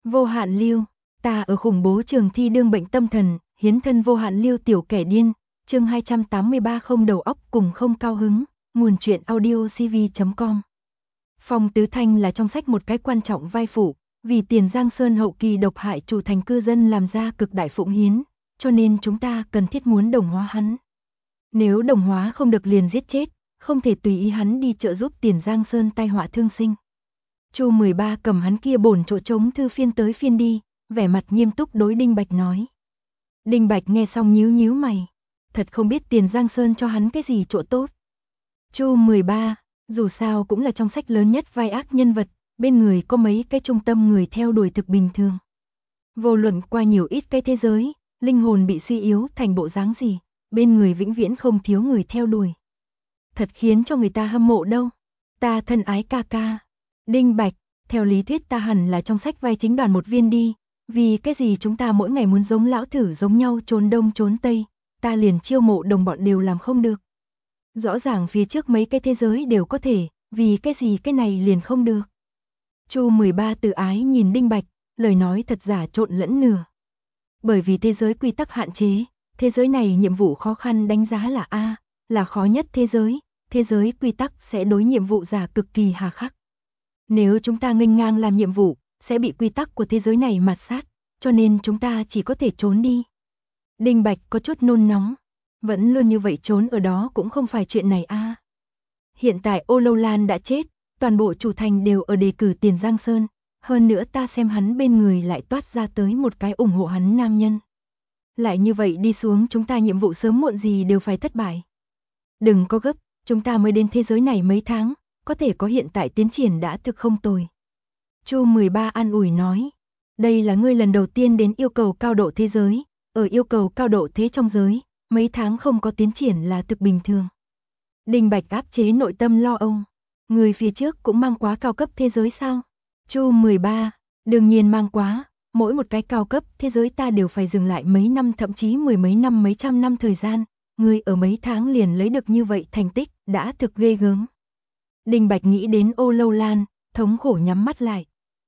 Vô hạn lưu, ta ở khủng bố trường thi đương bệnh tâm thần, hiến thân vô hạn lưu tiểu kẻ điên, chương 283 không đầu óc cùng không cao hứng, nguồn truyện audiocv.com. Phong Tứ Thanh là trong sách một cái quan trọng vai phụ, vì tiền Giang Sơn hậu kỳ độc hại chủ thành cư dân làm ra cực đại phụng hiến, cho nên chúng ta cần thiết muốn đồng hóa hắn. Nếu đồng hóa không được liền giết chết, không thể tùy ý hắn đi trợ giúp tiền Giang Sơn tai họa thương sinh. Chu 13 cầm hắn kia bổn chỗ trống thư phiên tới phiên đi, vẻ mặt nghiêm túc đối Đinh Bạch nói. Đinh Bạch nghe xong nhíu nhíu mày, thật không biết tiền Giang Sơn cho hắn cái gì chỗ tốt. Chu 13, dù sao cũng là trong sách lớn nhất vai ác nhân vật, bên người có mấy cái trung tâm người theo đuổi thực bình thường. Vô luận qua nhiều ít cái thế giới, linh hồn bị suy yếu thành bộ dáng gì, bên người vĩnh viễn không thiếu người theo đuổi. Thật khiến cho người ta hâm mộ đâu. Ta thân ái ca ca. Đinh Bạch, theo lý thuyết ta hẳn là trong sách vai chính đoàn một viên đi, vì cái gì chúng ta mỗi ngày muốn giống lão thử giống nhau trốn đông trốn tây, ta liền chiêu mộ đồng bọn đều làm không được. Rõ ràng phía trước mấy cái thế giới đều có thể, vì cái gì cái này liền không được. Chu 13 tự ái nhìn Đinh Bạch, lời nói thật giả trộn lẫn nửa. Bởi vì thế giới quy tắc hạn chế, thế giới này nhiệm vụ khó khăn đánh giá là A, là khó nhất thế giới quy tắc sẽ đối nhiệm vụ giả cực kỳ hà khắc. Nếu chúng ta nghênh ngang làm nhiệm vụ, sẽ bị quy tắc của thế giới này mạt sát, cho nên chúng ta chỉ có thể trốn đi. Đinh Bạch có chút nôn nóng, vẫn luôn như vậy trốn ở đó cũng không phải chuyện này a. Hiện tại Ô Lâu Lan đã chết, toàn bộ chủ thành đều ở đề cử tiền Giang Sơn, hơn nữa ta xem hắn bên người lại toát ra tới một cái ủng hộ hắn nam nhân. Lại như vậy đi xuống chúng ta nhiệm vụ sớm muộn gì đều phải thất bại. Đừng có gấp, chúng ta mới đến thế giới này mấy tháng, có thể có hiện tại tiến triển đã thực không tồi. Chu 13 an ủi nói, đây là ngươi lần đầu tiên đến yêu cầu cao độ thế giới, ở yêu cầu cao độ thế trong giới, mấy tháng không có tiến triển là thực bình thường. Đinh Bạch áp chế nội tâm lo âu, người phía trước cũng mang quá cao cấp thế giới sao? Chu 13, đương nhiên mang quá, mỗi một cái cao cấp thế giới ta đều phải dừng lại mấy năm thậm chí mười mấy năm mấy trăm năm thời gian, ngươi ở mấy tháng liền lấy được như vậy thành tích, đã thực ghê gớm. Đinh Bạch nghĩ đến Ô Lâu Lan, thống khổ nhắm mắt lại.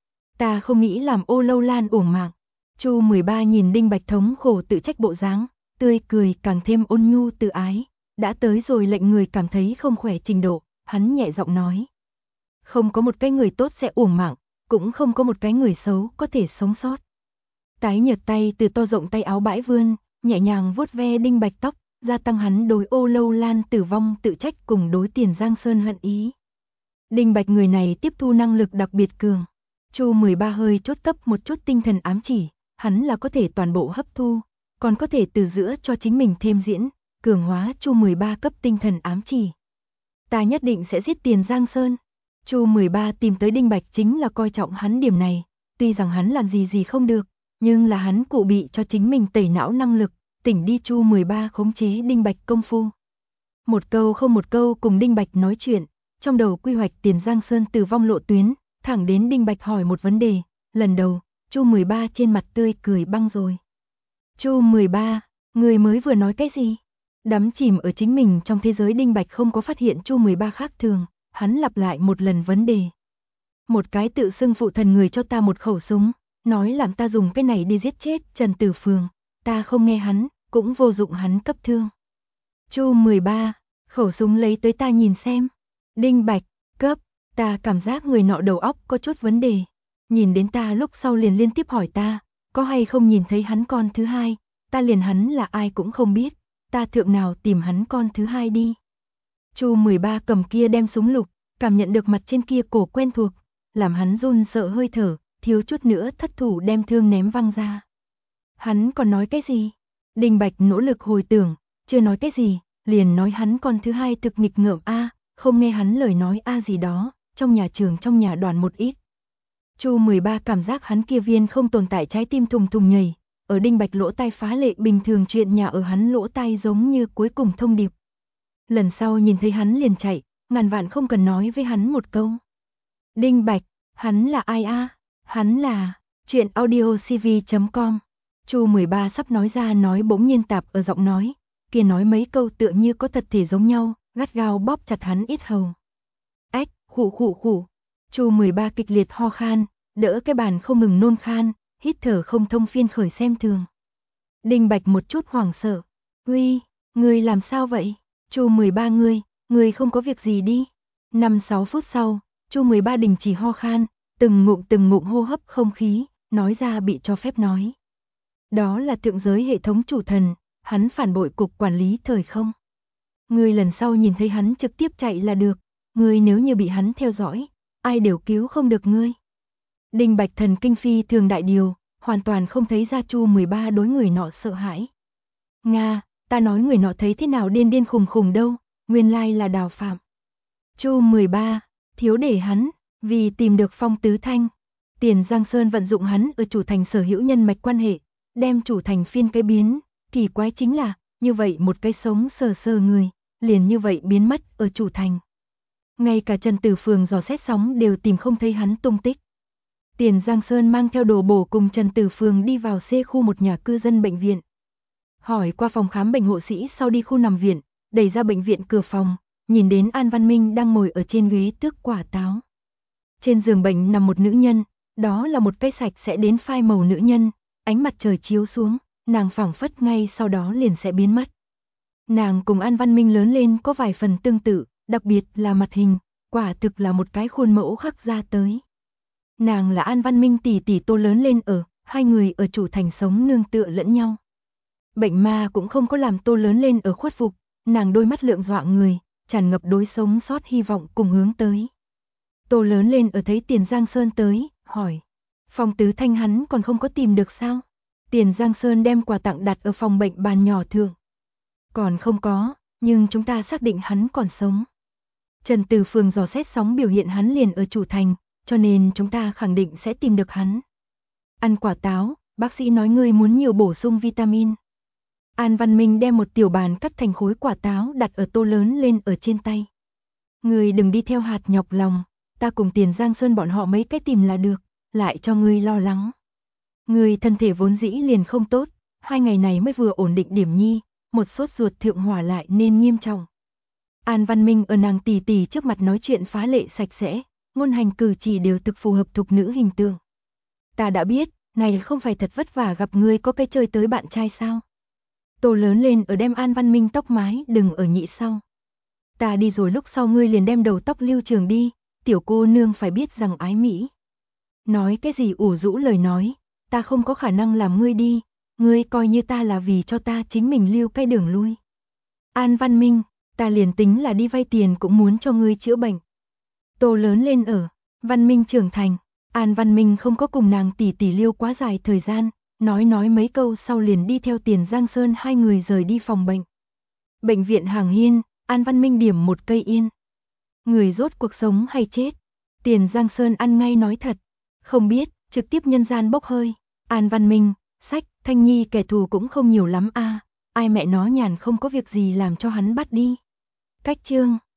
Ta không nghĩ làm Ô Lâu Lan uổng mạng. Chu 13 nhìn Đinh Bạch thống khổ tự trách bộ dáng, tươi cười càng thêm ôn nhu tự ái, đã tới rồi lệnh người cảm thấy không khỏe trình độ, hắn nhẹ giọng nói. Không có một cái người tốt sẽ uổng mạng, cũng không có một cái người xấu có thể sống sót. Tái nhợt tay từ to rộng tay áo bãi vươn, nhẹ nhàng vuốt ve Đinh Bạch tóc, gia tăng hắn đối Ô Lâu Lan tử vong tự trách cùng đối tiền Giang Sơn hận ý. Đinh Bạch người này tiếp thu năng lực đặc biệt cường. Chu 13 hơi chốt cấp một chút tinh thần ám chỉ, hắn là có thể toàn bộ hấp thu, còn có thể từ giữa cho chính mình thêm diễn, cường hóa Chu 13 cấp tinh thần ám chỉ. Ta nhất định sẽ giết tiền Giang Sơn. Chu 13 tìm tới Đinh Bạch chính là coi trọng hắn điểm này, tuy rằng hắn làm gì không được, nhưng là hắn cụ bị cho chính mình tẩy não năng lực, tỉnh đi Chu 13 khống chế Đinh Bạch công phu. Một câu không một câu cùng Đinh Bạch nói chuyện, trong đầu quy hoạch tiền Giang Sơn tử vong lộ tuyến, thẳng đến Đinh Bạch hỏi một vấn đề, lần đầu, Chu 13 trên mặt tươi cười băng rồi. Chu 13, người mới vừa nói cái gì? Đắm chìm ở chính mình trong thế giới Đinh Bạch không có phát hiện Chu 13 khác thường, hắn lặp lại một lần vấn đề. Một cái tự xưng phụ thần người cho ta một khẩu súng, nói làm ta dùng cái này đi giết chết Trần Tử Phường, ta không nghe hắn, cũng vô dụng hắn cấp thương. Chu 13, khẩu súng lấy tới ta nhìn xem. Đinh Bạch, cấp, ta cảm giác người nọ đầu óc có chút vấn đề. Nhìn đến ta lúc sau liền liên tiếp hỏi ta, có hay không nhìn thấy hắn con thứ hai, ta liền hắn là ai cũng không biết, ta thượng nào tìm hắn con thứ hai đi. Chu 13 cầm kia đem súng lục, cảm nhận được mặt trên kia cổ quen thuộc, làm hắn run sợ hơi thở, thiếu chút nữa thất thủ đem thương ném văng ra. Hắn còn nói cái gì? Đinh Bạch nỗ lực hồi tưởng, chưa nói cái gì, liền nói hắn con thứ hai thực nghịch ngợm a, không nghe hắn lời nói a gì đó, trong nhà trường trong nhà đoàn một ít. Chu 13 cảm giác hắn kia viên không tồn tại trái tim thùng thùng nhảy, ở Đinh Bạch lỗ tai phá lệ bình thường chuyện nhà ở hắn lỗ tai giống như cuối cùng thông điệp. Lần sau nhìn thấy hắn liền chạy, ngàn vạn không cần nói với hắn một câu. Đinh Bạch, hắn là ai a? Hắn là truyện audiocv.com. Chu 13 sắp nói ra nói bỗng nhiên tạp ở giọng nói, kia nói mấy câu tựa như có thật thể giống nhau, gắt gao bóp chặt hắn yết hầu. Ách, khụ. Chu 13 kịch liệt ho khan, đỡ cái bàn không ngừng nôn khan, hít thở không thông phiên khởi xem thường. Đinh Bạch một chút hoảng sợ. Uy, ngươi làm sao vậy? Chu 13 ngươi không có việc gì đi. 5-6 phút sau, Chu 13 đình chỉ ho khan, từng ngụm hô hấp không khí, nói ra bị cho phép nói. Đó là thượng giới hệ thống chủ thần, hắn phản bội cục quản lý thời không. Ngươi lần sau nhìn thấy hắn trực tiếp chạy là được, ngươi nếu như bị hắn theo dõi, ai đều cứu không được ngươi. Đinh Bạch thần kinh phi thường đại điều, hoàn toàn không thấy ra Chu 13 đối người nọ sợ hãi. Nga, ta nói người nọ thấy thế nào điên khùng đâu, nguyên lai là Đào Phạm. Chu 13, thiếu để hắn, vì tìm được Phong Tứ Thanh. Tiền Giang Sơn vận dụng hắn ở chủ thành sở hữu nhân mạch quan hệ, đem chủ thành phiên cái biến, kỳ quái chính là, như vậy một cái sống sờ người, liền như vậy biến mất ở chủ thành. Ngay cả Trần Tử Phường dò xét sóng đều tìm không thấy hắn tung tích. Tiền Giang Sơn mang theo đồ bổ cùng Trần Tử Phường đi vào C khu một nhà cư dân bệnh viện. Hỏi qua phòng khám bệnh hộ sĩ sau đi khu nằm viện, đẩy ra bệnh viện cửa phòng, nhìn đến An Văn Minh đang ngồi ở trên ghế tước quả táo. Trên giường bệnh nằm một nữ nhân, đó là một cái sạch sẽ đến phai màu nữ nhân, ánh mặt trời chiếu xuống, nàng phảng phất ngay sau đó liền sẽ biến mất. Nàng cùng An Văn Minh lớn lên có vài phần tương tự, đặc biệt là mặt hình, quả thực là một cái khuôn mẫu khắc ra tới. Nàng là An Văn Minh tỷ Tô lớn lên ở, hai người ở chủ thành sống nương tựa lẫn nhau. Bệnh ma cũng không có làm Tô lớn lên ở khuất phục, nàng đôi mắt lượng dọa người, tràn ngập đối sống sót hy vọng cùng hướng tới. Tô lớn lên ở thấy Tiền Giang Sơn tới, hỏi. Phong Tứ Thanh hắn còn không có tìm được sao? Tiền Giang Sơn đem quà tặng đặt ở phòng bệnh bàn nhỏ thượng. Còn không có, nhưng chúng ta xác định hắn còn sống. Trần Tử Phường dò xét sóng biểu hiện hắn liền ở chủ thành, cho nên chúng ta khẳng định sẽ tìm được hắn. Ăn quả táo, bác sĩ nói ngươi muốn nhiều bổ sung vitamin. An Văn Minh đem một tiểu bàn cắt thành khối quả táo đặt ở Tô lớn lên ở trên tay. Ngươi đừng đi theo hạt nhọc lòng, ta cùng Tiền Giang Sơn bọn họ mấy cái tìm là được, lại cho ngươi lo lắng. Ngươi thân thể vốn dĩ liền không tốt, 2 ngày này mới vừa ổn định điểm nhi, một sốt ruột thượng hỏa lại nên nghiêm trọng. An Văn Minh ở nàng tỷ trước mặt nói chuyện phá lệ sạch sẽ, ngôn hành cử chỉ đều thực phù hợp thục nữ hình tượng. Ta đã biết, này không phải thật vất vả gặp ngươi có cái chơi tới bạn trai sao? Tô lớn lên ở đem An Văn Minh tóc mái đừng ở nhị sau. Ta đi rồi lúc sau ngươi liền đem đầu tóc lưu trường đi, tiểu cô nương phải biết rằng ái mỹ. Nói cái gì ủ rũ lời nói, ta không có khả năng làm ngươi đi, ngươi coi như ta là vì cho ta chính mình lưu cái đường lui. An Văn Minh, ta liền tính là đi vay tiền cũng muốn cho ngươi chữa bệnh. Tô lớn lên ở, Văn Minh trưởng thành, An Văn Minh không có cùng nàng tỷ liêu quá dài thời gian, nói mấy câu sau liền đi theo Tiền Giang Sơn hai người rời đi phòng bệnh. Bệnh viện Hàng Hiên, An Văn Minh điểm một cây yên. Người rốt cuộc sống hay chết? Tiền Giang Sơn ăn ngay nói thật, không biết, trực tiếp nhân gian bốc hơi. An Văn Minh, sách, Thanh Nhi kẻ thù cũng không nhiều lắm a, ai mẹ nó nhàn không có việc gì làm cho hắn bắt đi. Cách chương